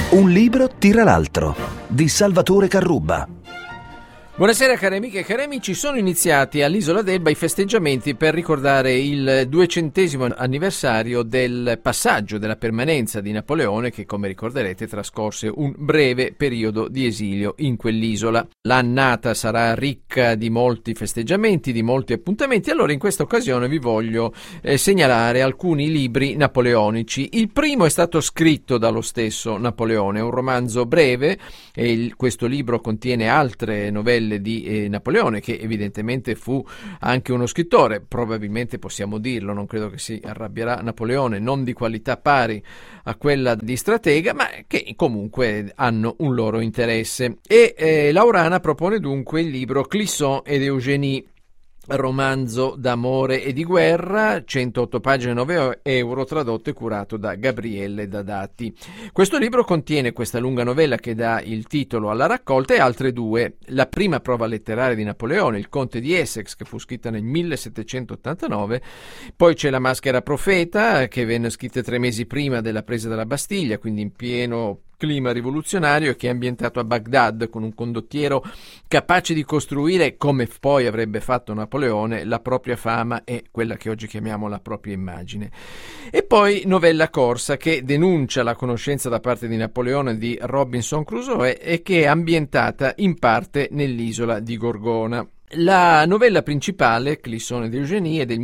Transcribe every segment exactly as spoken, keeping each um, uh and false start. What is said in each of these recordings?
Un libro tira l'altro, di Salvatore Carrubba. Buonasera cari amiche e cari amici, sono iniziati all'Isola d'Elba i festeggiamenti per ricordare il duecentesimo anniversario del passaggio della permanenza di Napoleone che, come ricorderete, trascorse un breve periodo di esilio in quell'isola. L'annata sarà ricca di molti festeggiamenti, di molti appuntamenti, allora in questa occasione vi voglio eh, segnalare alcuni libri napoleonici. Il primo è stato scritto dallo stesso Napoleone, un romanzo breve, e il, questo libro contiene altre novelle di eh, Napoleone, che evidentemente fu anche uno scrittore, probabilmente possiamo dirlo, non credo che si arrabbierà Napoleone, non di qualità pari a quella di stratega, ma che comunque hanno un loro interesse. E eh, Laurana propone dunque il libro Clisson ed Eugénie, romanzo d'amore e di guerra, centootto pagine, nove euro, tradotto e curato da Gabriele Dadati. Questo libro contiene questa lunga novella che dà il titolo alla raccolta e altre due. La prima prova letteraria di Napoleone, Il Conte di Essex, che fu scritta nel millesettecentottantanove, poi c'è La Maschera Profeta, che venne scritta tre mesi prima della presa della Bastiglia, quindi in pieno clima rivoluzionario, e che è ambientato a Baghdad con un condottiero capace di costruire, come poi avrebbe fatto Napoleone, la propria fama e quella che oggi chiamiamo la propria immagine. E poi Novella Corsa, che denuncia la conoscenza da parte di Napoleone di Robinson Crusoe e che è ambientata in parte nell'isola di Gorgona. La novella principale, Clisson ed Eugénie, è del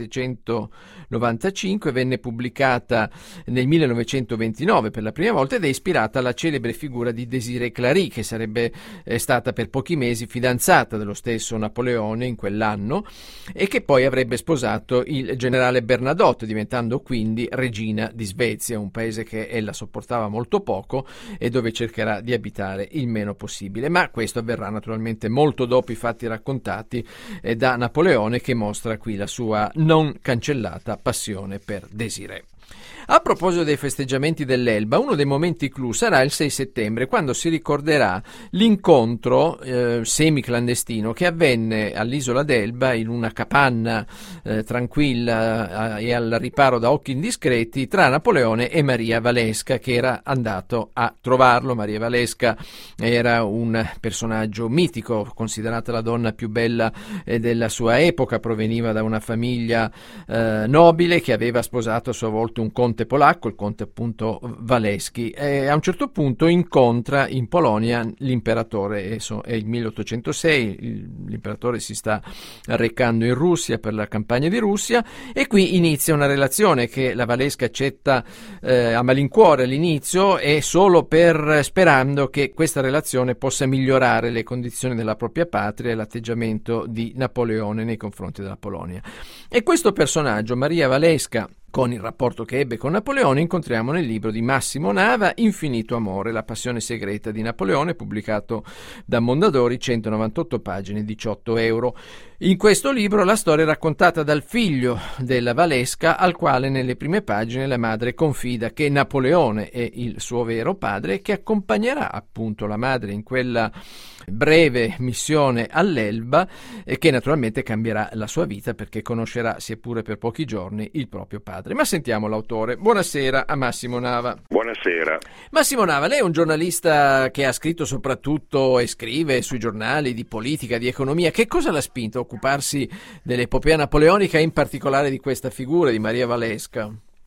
millesettecentonovantacinque, venne pubblicata nel millenovecentoventinove per la prima volta ed è ispirata alla celebre figura di Désirée Clary, che sarebbe eh, stata per pochi mesi fidanzata dello stesso Napoleone in quell'anno e che poi avrebbe sposato il generale Bernadotte, diventando quindi regina di Svezia, un paese che ella sopportava molto poco e dove cercherà di abitare il meno possibile. Ma questo avverrà naturalmente molto dopo i fatti raccontati da Napoleone, che mostra qui la sua non cancellata passione per Désirée. A proposito dei festeggiamenti dell'Elba, uno dei momenti clou sarà il sei settembre, quando si ricorderà l'incontro eh, semi-clandestino che avvenne all'Isola d'Elba in una capanna eh, tranquilla eh, e al riparo da occhi indiscreti tra Napoleone e Maria Walewska, che era andato a trovarlo. Maria Walewska era un personaggio mitico, considerata la donna più bella eh, della sua epoca, proveniva da una famiglia eh, nobile che aveva sposato a sua volta un conte polacco, il conte appunto Walewski, e a un certo punto incontra in Polonia l'imperatore. È il milleottocentosei, l'imperatore si sta recando in Russia per la campagna di Russia e qui inizia una relazione che la Walewska accetta eh, a malincuore all'inizio, e solo per sperando che questa relazione possa migliorare le condizioni della propria patria e l'atteggiamento di Napoleone nei confronti della Polonia. E questo personaggio, Maria Walewska, con il rapporto che ebbe con Napoleone, incontriamo nel libro di Massimo Nava, Infinito amore, la passione segreta di Napoleone, pubblicato da Mondadori, centonovantotto pagine, diciotto euro. In questo libro la storia è raccontata dal figlio della Walewska, al quale nelle prime pagine la madre confida che Napoleone è il suo vero padre e che accompagnerà appunto la madre in quella breve missione all'Elba, e che naturalmente cambierà la sua vita perché conoscerà, sia pure per pochi giorni, il proprio padre. Ma sentiamo l'autore. Buonasera a Massimo Nava. Buonasera. Massimo Nava, lei è un giornalista che ha scritto soprattutto e scrive sui giornali di politica, di economia. Che cosa l'ha spinto a occuparsi dell'epopea napoleonica e in particolare di questa figura di Maria Walewska?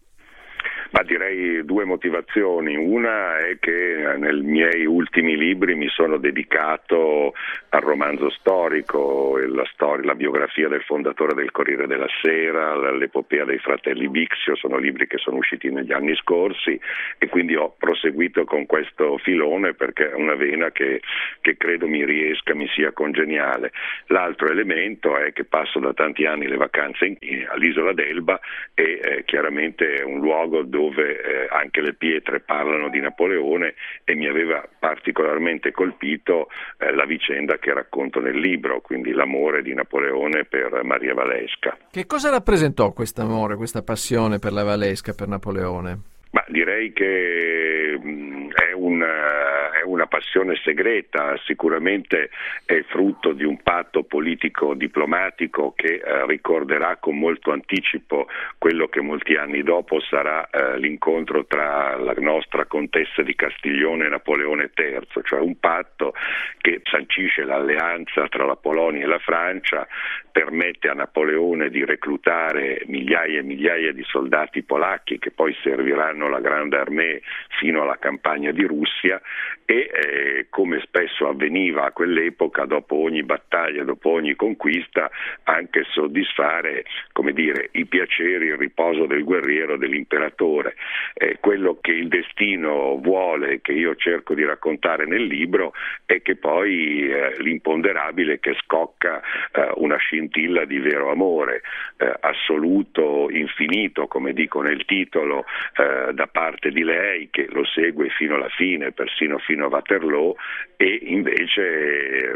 Ma direi due motivazioni. Una è che nei miei ultimi libri mi sono dedicato al romanzo storico, la, storia, la biografia del fondatore del Corriere della Sera, l'epopea dei fratelli Bixio, sono libri che sono usciti negli anni scorsi e quindi ho proseguito con questo filone perché è una vena che, che credo mi riesca, mi sia congeniale. L'altro elemento è che passo da tanti anni le vacanze in, all'Isola d'Elba e eh, chiaramente è un luogo dove dove eh, anche le pietre parlano di Napoleone e mi aveva particolarmente colpito eh, la vicenda che racconto nel libro, quindi l'amore di Napoleone per Maria Walewska. Che cosa rappresentò questo amore, questa passione per la Walewska, per Napoleone? Ma direi che mh, è, un, è una passione segreta, sicuramente è frutto di un patto politico-diplomatico che eh, ricorderà con molto anticipo quello che molti anni dopo sarà eh, l'incontro tra la nostra contessa di Castiglione e Napoleone terzo, cioè un patto che sancisce l'alleanza tra la Polonia e la Francia, permette a Napoleone di reclutare migliaia e migliaia di soldati polacchi che poi serviranno la Grande Armée fino alla campagna di Russia e eh, come spesso avveniva a quell'epoca, dopo ogni battaglia, dopo ogni conquista, anche soddisfare, come dire, i piaceri, il riposo del guerriero, dell'imperatore. Eh, quello che il destino vuole, che io cerco di raccontare nel libro, è che poi eh, l'imponderabile che scocca eh, una scintilla di vero amore, eh, assoluto, infinito, come dico nel titolo, eh, da parte di lei, che lo segue fino alla fine, persino fino a Waterloo, e invece eh,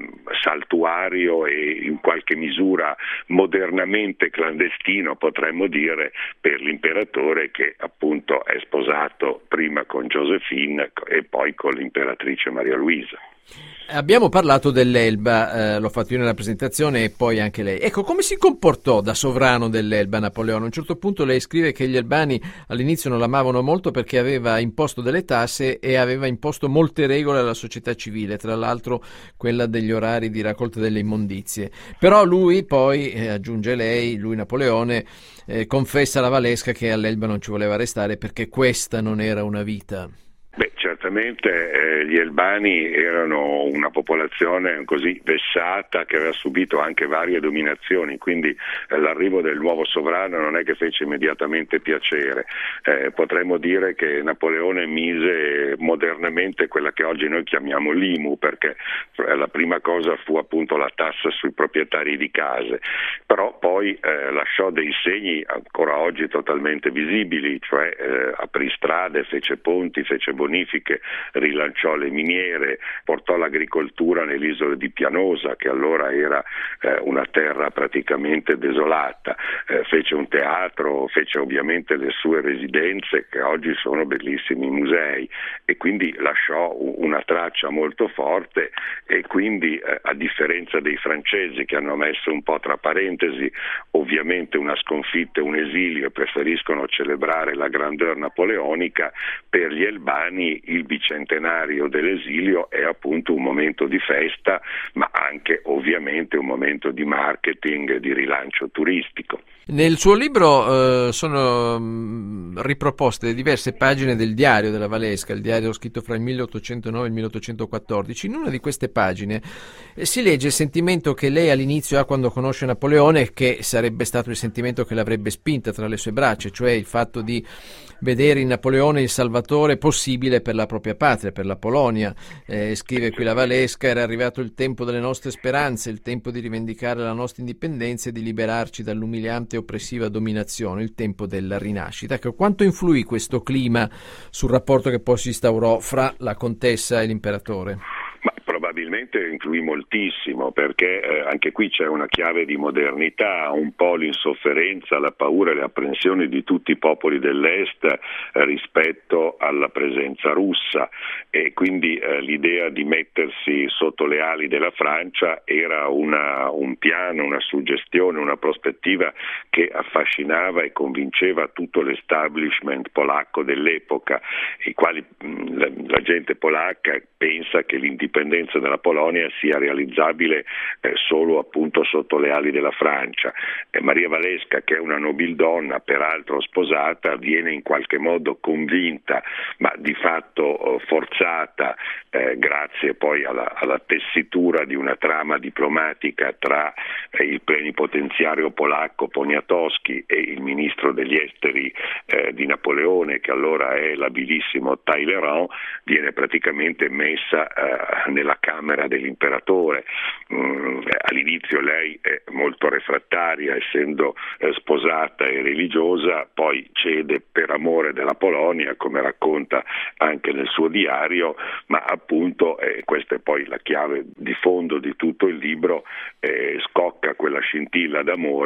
saltuario e in qualche misura modernamente clandestino, potremmo dire, per l'imperatore, che appunto è sposato prima con Josephine e poi con l'imperatrice Maria Luisa. Abbiamo parlato dell'Elba, eh, l'ho fatto io nella presentazione e poi anche lei. Ecco, come si comportò da sovrano dell'Elba Napoleone? A un certo punto lei scrive che gli albani all'inizio non l'amavano molto perché aveva imposto delle tasse e aveva imposto molte regole alla società civile, tra l'altro quella degli orari di raccolta delle immondizie. Però lui poi, eh, aggiunge lei, lui Napoleone, eh, confessa alla Valesca che all'Elba non ci voleva restare perché questa non era una vita. Beh, certamente eh, gli Elbani erano una popolazione così vessata che aveva subito anche varie dominazioni, quindi eh, l'arrivo del nuovo sovrano non è che fece immediatamente piacere. Eh, potremmo dire che Napoleone mise modernamente quella che oggi noi chiamiamo l'I M U, perché eh, la prima cosa fu appunto la tassa sui proprietari di case, però poi eh, lasciò dei segni ancora oggi totalmente visibili, cioè eh, aprì strade, fece ponti, fece bonifiche, rilanciò le miniere, portò l'agricoltura nelle isole di Pianosa, che allora era eh, una terra praticamente desolata, eh, fece un teatro, fece ovviamente le sue residenze che oggi sono bellissimi musei, e quindi lasciò una traccia molto forte. E quindi eh, a differenza dei francesi, che hanno messo un po' tra parentesi ovviamente una sconfitta e un esilio e preferiscono celebrare la grandeur napoleonica, per gli Elbani il bicentenario dell'esilio è appunto un momento di festa, ma anche ovviamente un momento di marketing e di rilancio turistico. Nel suo libro eh, sono mh, riproposte diverse pagine del diario della Valesca, il diario scritto fra il milleottocentonove e il milleottocentoquattordici. In una di queste pagine eh, si legge il sentimento che lei all'inizio ha quando conosce Napoleone, che sarebbe stato il sentimento che l'avrebbe spinta tra le sue braccia, cioè il fatto di vedere in Napoleone il salvatore possibile per la propria patria, per la Polonia. Eh, scrive qui la Valesca: era arrivato il tempo delle nostre speranze, il tempo di rivendicare la nostra indipendenza e di liberarci dall'umiliante e oppressiva dominazione, il tempo della rinascita. Ecco, quanto influì questo clima sul rapporto che poi si instaurò fra la contessa e l'imperatore? Ma probabilmente influì moltissimo, perché eh, anche qui c'è una chiave di modernità, un po' l'insofferenza, la paura e le apprensioni di tutti i popoli dell'Est eh, rispetto alla presenza russa, e quindi eh, l'idea di mettersi sotto le ali della Francia era una, un piano, una suggestione, una prospettiva che affascinava e convinceva tutto l'establishment polacco dell'epoca, i quali mh, la, la gente polacca pensa che l'indipendenza della Polonia sia realizzabile eh, solo appunto sotto le ali della Francia. E Maria Valesca, che è una nobildonna, peraltro sposata, viene in qualche modo convinta, ma di fatto eh, forzata, eh, grazie poi alla, alla tessitura di una trama diplomatica tra eh, il plenipotenziario polacco Poniatowski e il ministro degli esteri eh, di Napoleone, che allora è l'abilissimo Talleyrand, viene praticamente messa eh, nella camera dell'imperatore. Mm, all'inizio lei è molto refrattaria, essendo eh, sposata e religiosa, poi cede per amore della Polonia, come racconta anche nel suo diario, ma appunto eh, questa è poi la chiave di fondo di tutto il libro, eh, scocca quella scintilla d'amore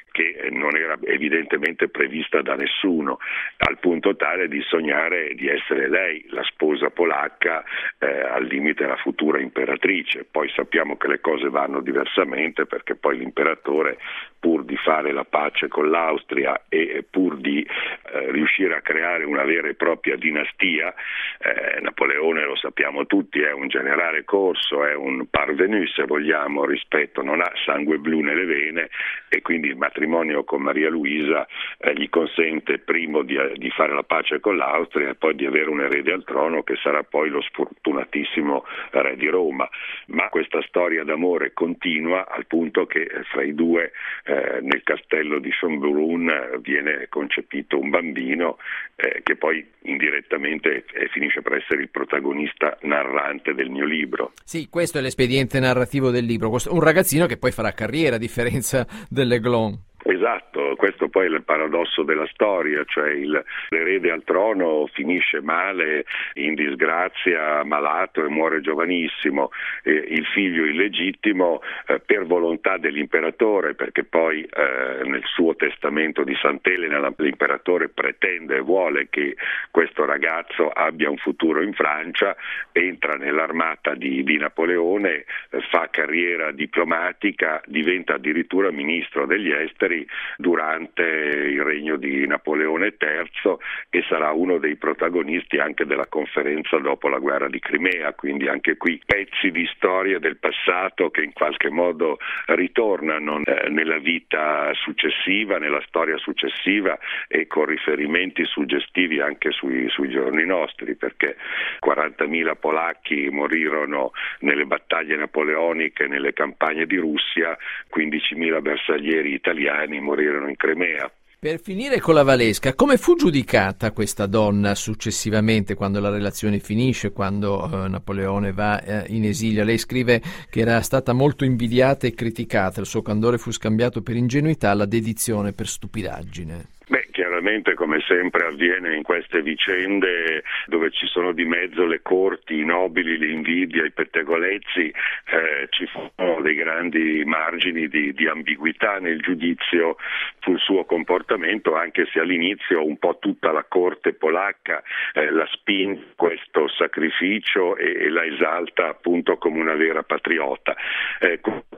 che non era evidentemente prevista da nessuno, al punto tale di sognare di essere lei la sposa polacca, eh, al limite la futura imperatrice. Poi sappiamo che le cose vanno diversamente, perché poi l'imperatore, pur di fare la pace con l'Austria e pur di eh, riuscire a creare una vera e propria dinastia, eh, Napoleone, lo sappiamo tutti, è un generale corso, è un parvenu se vogliamo, rispetto, non ha sangue blu nelle vene, e quindi il matrimonio con Maria Luisa eh, gli consente primo di, di fare la pace con l'Austria e poi di avere un erede al trono che sarà poi lo sfortunatissimo re di Roma. Ma questa storia d'amore continua, al punto che fra i due eh, nel castello di Schönbrunn viene concepito un bambino eh, che poi indirettamente eh, finisce per essere il protagonista narrante del mio libro. Sì, questo è l'espediente narrativo del libro, un ragazzino che poi farà carriera a differenza dell'Aiglon. Esatto, questo poi è il paradosso della storia, cioè il, l'erede al trono finisce male, in disgrazia, malato e muore giovanissimo, e il figlio illegittimo eh, per volontà dell'imperatore, perché poi eh, nel suo testamento di Sant'Elena l'imperatore pretende e vuole che questo ragazzo abbia un futuro in Francia, entra nell'armata di, di Napoleone, eh, fa carriera diplomatica, diventa addirittura ministro degli esteri durante il regno di Napoleone terzo, e sarà uno dei protagonisti anche della conferenza dopo la guerra di Crimea. Quindi anche qui pezzi di storia del passato che in qualche modo ritornano eh, nella vita successiva, nella storia successiva, e con riferimenti suggestivi anche sui, sui giorni nostri, perché quarantamila polacchi morirono nelle battaglie napoleoniche, nelle campagne di Russia, quindicimila bersaglieri italiani morirono in Crimea. Per finire con la Valesca, come fu giudicata questa donna successivamente, quando la relazione finisce, quando eh, Napoleone va eh, in esilio? Lei scrive che era stata molto invidiata e criticata, il suo candore fu scambiato per ingenuità, la dedizione per stupidaggine. Beh, chiaramente, come sempre avviene in queste vicende dove ci sono di mezzo le corti, i nobili, l'invidia, i pettegolezzi, eh, ci sono dei grandi margini di, di ambiguità nel giudizio sul suo comportamento, anche se all'inizio un po' tutta la corte polacca eh, la spinge questo sacrificio e, e la esalta appunto come una vera patriota. Eh,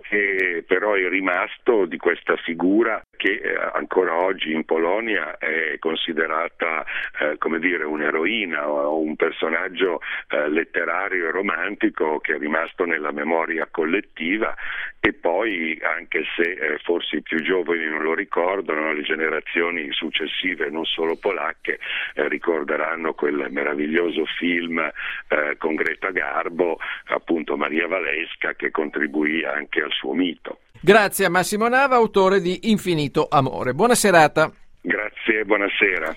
che però è rimasto di questa figura che eh, ancora oggi in Polonia è considerata eh, come dire un'eroina o un personaggio eh, letterario e romantico che è rimasto nella memoria collettiva, e poi, anche se eh, forse i più giovani non lo ricordano, le generazioni successive, non solo polacche, eh, ricorderanno quel meraviglioso film eh, con Greta Garbo, appunto Maria Walewska, che contribuì anche al suo mito. Grazie a Massimo Nava, autore di Infinito Amore. Buona serata. Grazie, buonasera.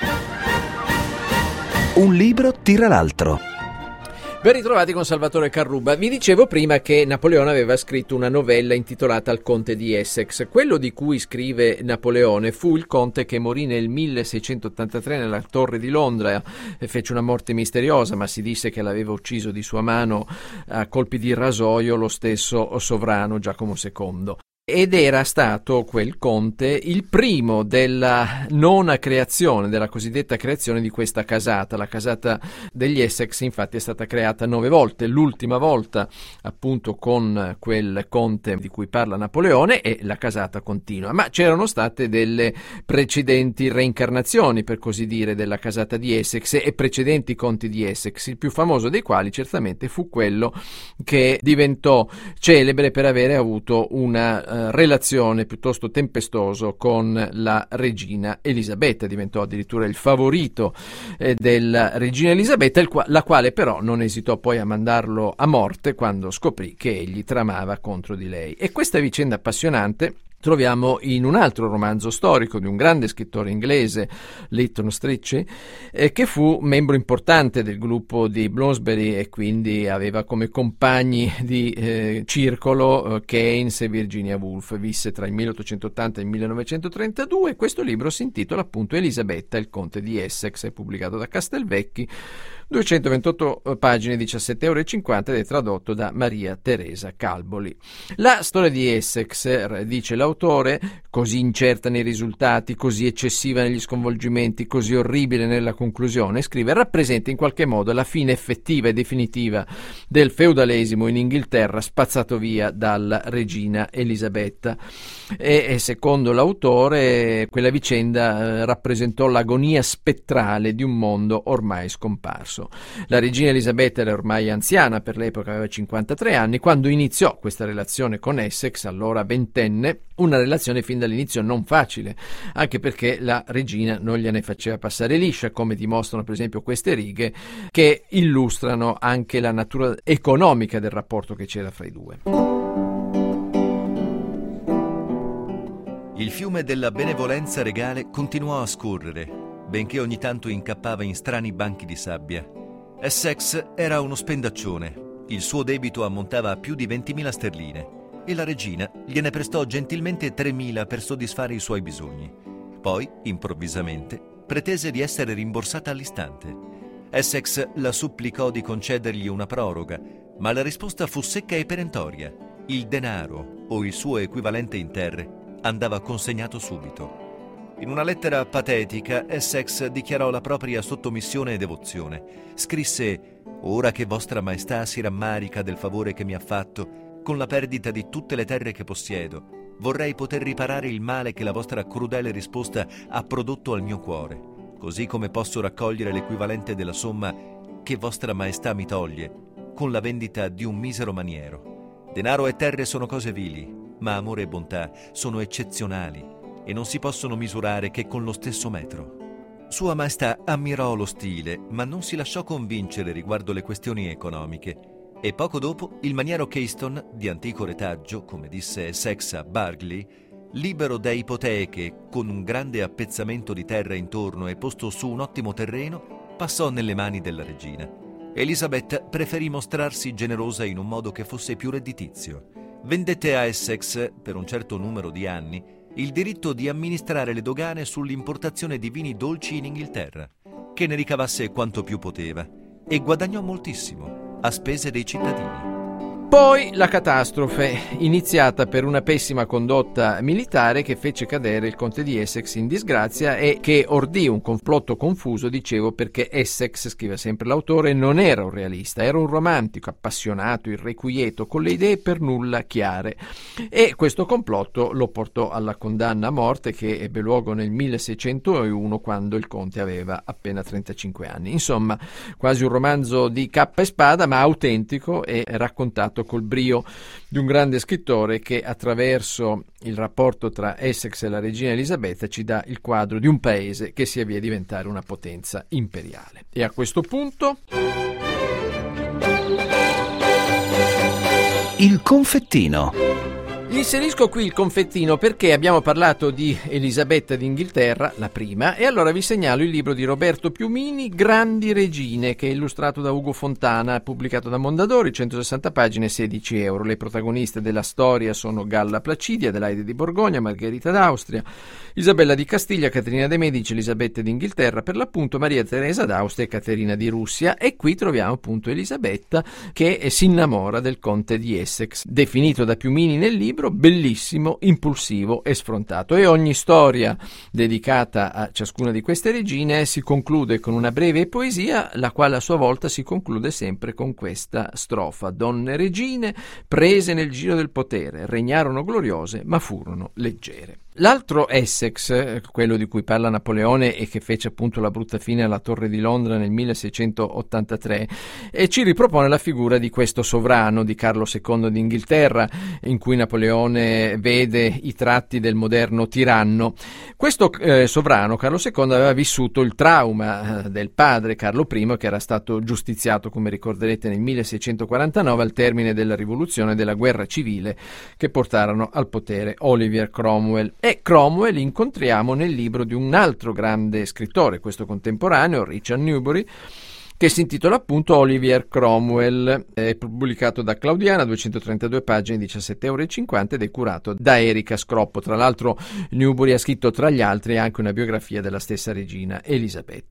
Un libro tira l'altro. Ben ritrovati con Salvatore Carrubba. Vi dicevo prima che Napoleone aveva scritto una novella intitolata Al Conte di Essex. Quello di cui scrive Napoleone fu il conte che morì nel milleseicentottantatré nella Torre di Londra e fece una morte misteriosa, ma si disse che l'aveva ucciso di sua mano a colpi di rasoio lo stesso sovrano Giacomo secondo. Ed era stato quel conte il primo della nona creazione, della cosiddetta creazione di questa casata. La casata degli Essex infatti è stata creata nove volte, l'ultima volta appunto con quel conte di cui parla Napoleone, e la casata continua. Ma c'erano state delle precedenti reincarnazioni, per così dire, della casata di Essex e precedenti conti di Essex, il più famoso dei quali certamente fu quello che diventò celebre per avere avuto una relazione piuttosto tempestoso con la regina Elisabetta. Diventò addirittura il favorito eh, della regina Elisabetta, il qua- la quale però non esitò poi a mandarlo a morte quando scoprì che egli tramava contro di lei. E questa vicenda appassionante troviamo in un altro romanzo storico di un grande scrittore inglese, Leighton Strachey, eh, che fu membro importante del gruppo di Bloomsbury e quindi aveva come compagni di eh, circolo eh, Keynes e Virginia Woolf. Visse tra il milleottocentottanta e il millenovecentotrentadue. Questo libro si intitola appunto Elisabetta, il conte di Essex, è pubblicato da Castelvecchi, duecentoventotto pagine, diciassette euro e cinquanta, ed è tradotto da Maria Teresa Calboli. La storia di Essex, dice l'autore, l'autore, così incerta nei risultati, così eccessiva negli sconvolgimenti, così orribile nella conclusione, scrive, rappresenta in qualche modo la fine effettiva e definitiva del feudalesimo in Inghilterra, spazzato via dalla regina Elisabetta. E, e secondo l'autore quella vicenda eh, rappresentò l'agonia spettrale di un mondo ormai scomparso. La regina Elisabetta era ormai anziana, per l'epoca aveva cinquantatré anni, quando iniziò questa relazione con Essex, allora ventenne, una relazione fin dall'inizio non facile, anche perché la regina non gliene faceva passare liscia, come dimostrano per esempio queste righe che illustrano anche la natura economica del rapporto che c'era fra i due. Il fiume della benevolenza regale continuò a scorrere, benché ogni tanto incappava in strani banchi di sabbia. Essex era uno spendaccione. Il suo debito ammontava a più di ventimila sterline e la regina gliene prestò gentilmente tremila per soddisfare i suoi bisogni. Poi, improvvisamente, pretese di essere rimborsata all'istante. Essex la supplicò di concedergli una proroga, ma la risposta fu secca e perentoria. Il denaro, o il suo equivalente in terre, andava consegnato subito. In una lettera patetica, Essex dichiarò la propria sottomissione e devozione. Scrisse: «Ora che vostra maestà si rammarica del favore che mi ha fatto, con la perdita di tutte le terre che possiedo, vorrei poter riparare il male che la vostra crudele risposta ha prodotto al mio cuore, così come posso raccogliere l'equivalente della somma che vostra maestà mi toglie, con la vendita di un misero maniero. Denaro e terre sono cose vili, ma amore e bontà sono eccezionali e non si possono misurare che con lo stesso metro». Sua Maestà ammirò lo stile, ma non si lasciò convincere riguardo le questioni economiche, e poco dopo il maniero Keyston, di antico retaggio, come disse Essex a Burghley, libero da ipoteche, con un grande appezzamento di terra intorno e posto su un ottimo terreno, passò nelle mani della regina. Elisabetta preferì mostrarsi generosa in un modo che fosse più redditizio. Vendette a Essex, per un certo numero di anni, il diritto di amministrare le dogane sull'importazione di vini dolci in Inghilterra, che ne ricavasse quanto più poteva, e guadagnò moltissimo, a spese dei cittadini. Poi la catastrofe, iniziata per una pessima condotta militare che fece cadere il conte di Essex in disgrazia e che ordì un complotto confuso, dicevo, perché Essex, scrive sempre l'autore, non era un realista, era un romantico, appassionato, irrequieto, con le idee per nulla chiare. E questo complotto lo portò alla condanna a morte, che ebbe luogo nel milleseicentouno, quando il conte aveva appena trentacinque anni. Insomma, quasi un romanzo di cappa e spada, ma autentico e raccontato col brio di un grande scrittore che, attraverso il rapporto tra Essex e la regina Elisabetta, ci dà il quadro di un paese che si avvia a diventare una potenza imperiale. E a questo punto il confettino. Inserisco qui il confettino perché abbiamo parlato di Elisabetta d'Inghilterra, la prima, e allora vi segnalo il libro di Roberto Piumini, Grandi Regine, che è illustrato da Ugo Fontana, pubblicato da Mondadori, centosessanta pagine, sedici euro. Le protagoniste della storia sono Galla Placidia, Adelaide di Borgogna, Margherita d'Austria, Isabella di Castiglia, Caterina de' Medici, Elisabetta d'Inghilterra, per l'appunto Maria Teresa d'Austria e Caterina di Russia. E qui troviamo appunto Elisabetta che si innamora del conte di Essex, definito da Piumini nel libro bellissimo, impulsivo e sfrontato. E ogni storia dedicata a ciascuna di queste regine si conclude con una breve poesia, la quale a sua volta si conclude sempre con questa strofa: donne regine prese nel giro del potere, regnarono gloriose ma furono leggere. L'altro Essex, quello di cui parla Napoleone e che fece appunto la brutta fine alla Torre di Londra nel milleseicentottantatré, e ci ripropone la figura di questo sovrano di Carlo secondo d'Inghilterra, in cui Napoleone vede i tratti del moderno tiranno. Questo eh, sovrano, Carlo secondo, aveva vissuto il trauma eh, del padre Carlo I, che era stato giustiziato, come ricorderete, nel milleseicentoquarantanove al termine della rivoluzione e della guerra civile che portarono al potere Oliver Cromwell. E Cromwell incontriamo nel libro di un altro grande scrittore, questo contemporaneo, Richard Newbury, che si intitola appunto Oliver Cromwell. È pubblicato da Claudiana, duecentotrentadue pagine, diciassette euro e cinquanta, ed è curato da Erika Scroppo. Tra l'altro Newbury ha scritto tra gli altri anche una biografia della stessa regina Elisabetta.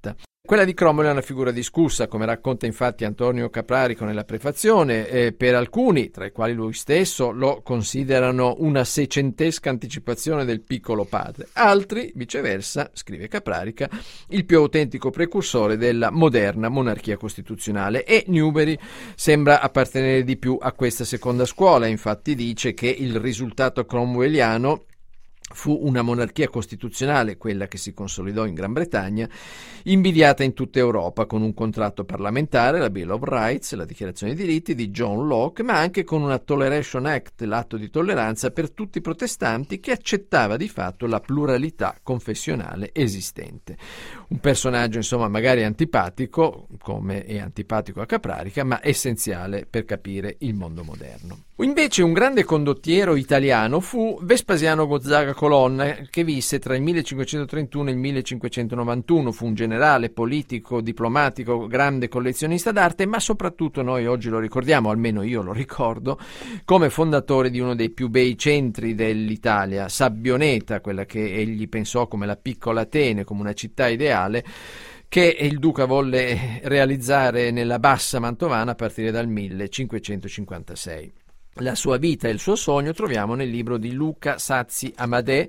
Quella di Cromwell è una figura discussa, come racconta infatti Antonio Caprarico nella prefazione. Eh, per alcuni, tra i quali lui stesso, lo considerano una seicentesca anticipazione del Piccolo Padre. Altri, viceversa, scrive Caprarica, il più autentico precursore della moderna monarchia costituzionale. E Newbery sembra appartenere di più a questa seconda scuola. Infatti dice che il risultato cromwelliano fu una monarchia costituzionale, quella che si consolidò in Gran Bretagna, invidiata in tutta Europa, con un contratto parlamentare, la Bill of Rights, la Dichiarazione dei diritti di John Locke, ma anche con una Toleration Act, l'atto di tolleranza per tutti i protestanti, che accettava di fatto la pluralità confessionale esistente. Un personaggio, insomma, magari antipatico, come è antipatico a Caprarica, ma essenziale per capire il mondo moderno. Invece un grande condottiero italiano fu Vespasiano Gonzaga Colonna, che visse tra il millecinquecentotrentuno e il millecinquecentonovantuno. Fu un generale, politico, diplomatico, grande collezionista d'arte, ma soprattutto noi oggi lo ricordiamo, almeno io lo ricordo, come fondatore di uno dei più bei centri dell'Italia, Sabbioneta, quella che egli pensò come la piccola Atene, come una città ideale, che il duca volle realizzare nella bassa mantovana a partire dal millecinquecentocinquantasei. La sua vita e il suo sogno troviamo nel libro di Luca Sazzi Amadè,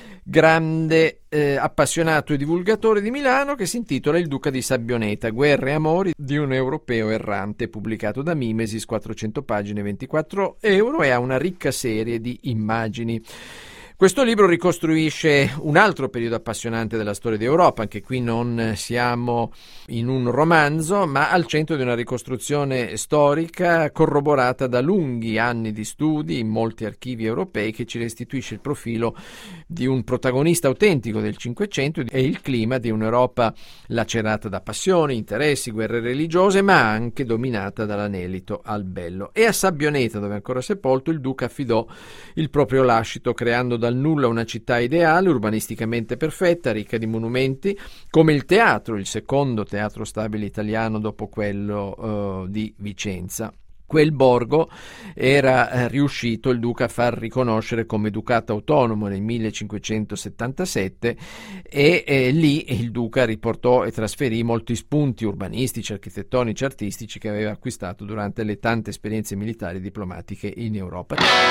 grande eh, appassionato e divulgatore di Milano, che si intitola Il Duca di Sabbioneta, guerre e amori di un europeo errante, pubblicato da Mimesis, quattrocento pagine, ventiquattro euro, e ha una ricca serie di immagini. Questo libro ricostruisce un altro periodo appassionante della storia d'Europa. Anche qui non siamo in un romanzo, ma al centro di una ricostruzione storica corroborata da lunghi anni di studi in molti archivi europei, che ci restituisce il profilo di un protagonista autentico del Cinquecento e il clima di un'Europa lacerata da passioni, interessi, guerre religiose, ma anche dominata dall'anelito al bello. E a Sabbioneta, dove è ancora sepolto, il duca affidò il proprio lascito, creando dal nulla una città ideale, urbanisticamente perfetta, ricca di monumenti, come il teatro, il secondo teatro stabile italiano dopo quello uh, di Vicenza. Quel borgo era eh, riuscito il duca a far riconoscere come ducato autonomo nel millecinquecentosettantasette, e eh, lì il duca riportò e trasferì molti spunti urbanistici, architettonici, artistici che aveva acquistato durante le tante esperienze militari e diplomatiche in Europa.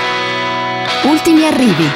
Ultimi arrivi.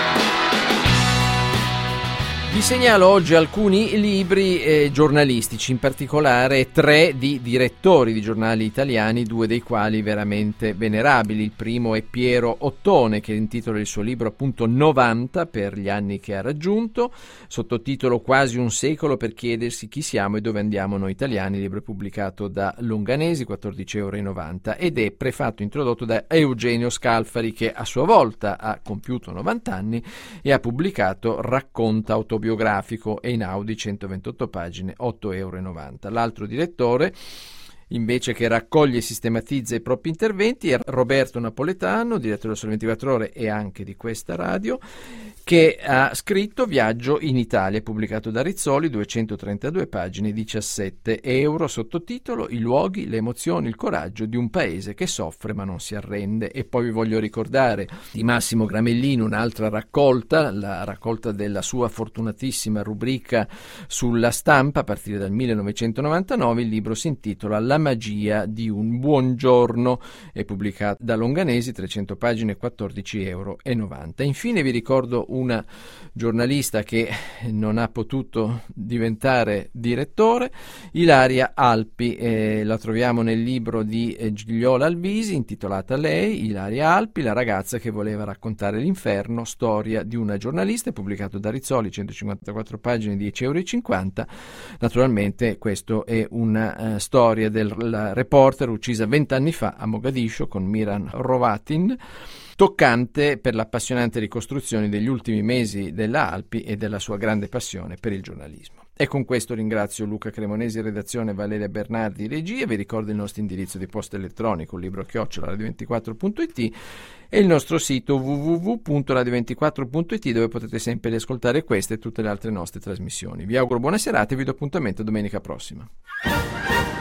Vi segnalo oggi alcuni libri eh, giornalistici, in particolare tre di direttori di giornali italiani, due dei quali veramente venerabili. Il primo è Piero Ottone, che intitola il suo libro appunto novanta, per gli anni che ha raggiunto, sottotitolo Quasi un secolo per chiedersi chi siamo e dove andiamo noi italiani, libro pubblicato da Longanesi, quattordici euro e novanta, ed è prefatto introdotto da Eugenio Scalfari, che a sua volta ha compiuto novanta anni e ha pubblicato Racconta autobiografico biografico e Einaudi, centoventotto pagine, otto euro e novanta. L'altro direttore, invece, che raccoglie e sistematizza i propri interventi, è Roberto Napoletano, direttore del Sole ventiquattro Ore e anche di questa radio, che ha scritto Viaggio in Italia, pubblicato da Rizzoli, duecentotrentadue pagine, diciassette euro, sottotitolo I luoghi, le emozioni, il coraggio di un paese che soffre ma non si arrende. E poi vi voglio ricordare di Massimo Gramellino un'altra raccolta, la raccolta della sua fortunatissima rubrica sulla stampa a partire dal millenovecentonovantanove. Il libro si intitola La magia di un buongiorno, è pubblicato da Longanesi, trecento pagine, quattordici euro e novanta. Infine vi ricordo una giornalista che non ha potuto diventare direttore, Ilaria Alpi, eh, la troviamo nel libro di eh, Gigliola Alvisi, intitolata Lei, Ilaria Alpi, la ragazza che voleva raccontare l'inferno, storia di una giornalista, pubblicato da Rizzoli, centocinquantaquattro pagine, dieci euro e cinquanta. Naturalmente questo è una uh, storia del reporter uccisa vent'anni fa a Mogadiscio con Miran Hrovatin, toccante per l'appassionante ricostruzione degli ultimi mesi della Alpi e della sua grande passione per il giornalismo. E con questo ringrazio Luca Cremonesi, redazione, Valeria Bernardi, regia. Vi ricordo il nostro indirizzo di posta elettronico, libro chiocciola radio ventiquattro punto it, e il nostro sito w w w punto radio ventiquattro punto it, dove potete sempre ascoltare queste e tutte le altre nostre trasmissioni. Vi auguro buona serata e vi do appuntamento domenica prossima.